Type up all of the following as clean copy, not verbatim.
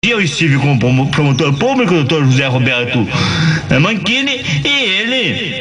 Eu estive com o promotor público, o doutor José Roberto Manchini, e ele,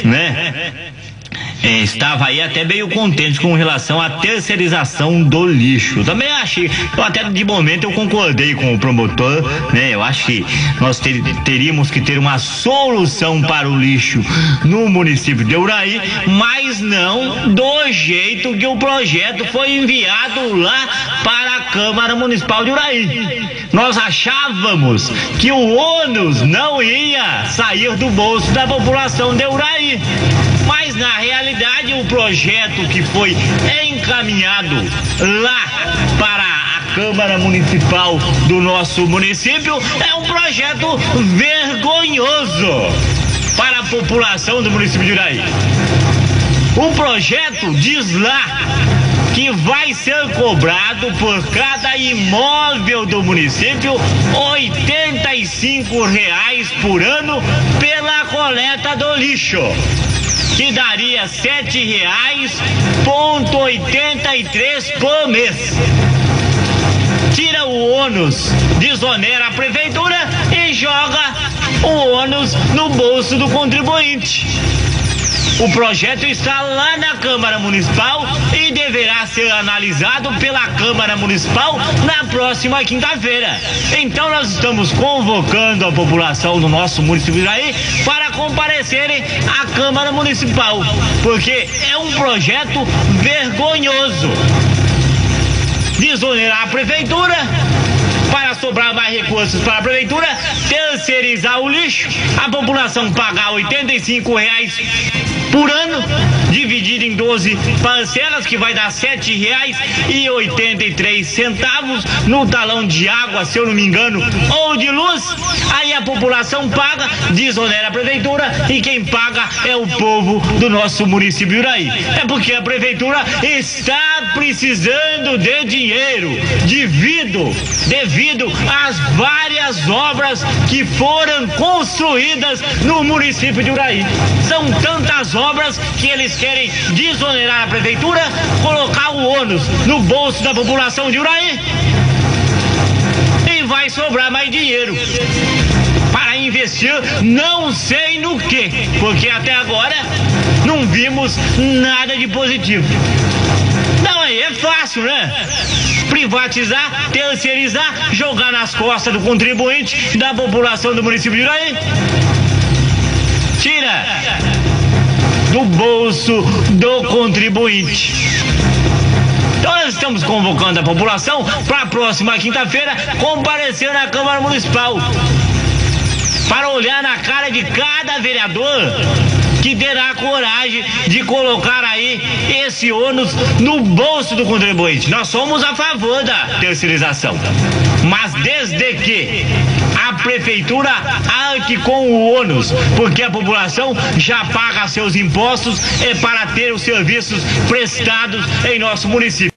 estava aí até meio contente com relação à terceirização do lixo. Também achei, até de momento eu concordei com o promotor, eu acho que nós teríamos que ter uma solução para o lixo no município de Uraí, mas não do jeito que o projeto foi enviado lá para a Câmara Municipal de Uraí. Nós achávamos que o ônus não ia sair do bolso da população de Uraí, mas na realidade o projeto que foi encaminhado lá para a Câmara Municipal do nosso município é um projeto vergonhoso para a população do município de Uraí. O projeto diz lá que vai ser cobrado por cada imóvel do município R$ 85 por ano pela coleta do lixo, que daria R$ 7,83 por mês. Tira o ônus, desonera a prefeitura e joga o ônus no bolso do contribuinte. O projeto está lá na Câmara Municipal e deverá ser analisado pela Câmara Municipal na próxima quinta-feira. Então nós estamos convocando a população do nosso município de Uraí para comparecerem à Câmara Municipal, porque é um projeto vergonhoso. Desonerar a prefeitura para sobrar mais recursos para a prefeitura, terceirizar o lixo, a população pagar R$ 85 por ano, dividido em 12 parcelas, que vai dar R$ 7,83 no talão de água, se eu não me engano, ou de luz. Aí a população paga, desonera a prefeitura, e quem paga é o povo do nosso município de Uraí. É porque a prefeitura está precisando de dinheiro devido às várias obras que foram construídas no município de Uraí. São tantas obras que eles querem desonerar a prefeitura, colocar o ônus no bolso da população de Uraí, e vai sobrar mais dinheiro para investir não sei no que, porque até agora não vimos nada de positivo. Não, aí é fácil, privatizar, terceirizar, jogar nas costas do contribuinte, da população do município de Uraí. Tira do bolso do contribuinte. Então nós estamos convocando a população para a próxima quinta-feira comparecer na Câmara Municipal para olhar na cara de cada vereador que terá coragem de colocar aí esse ônus no bolso do contribuinte. Nós somos a favor da terceirização, mas desde que a prefeitura arque com o ônus, porque a população já paga seus impostos para ter os serviços prestados em nosso município.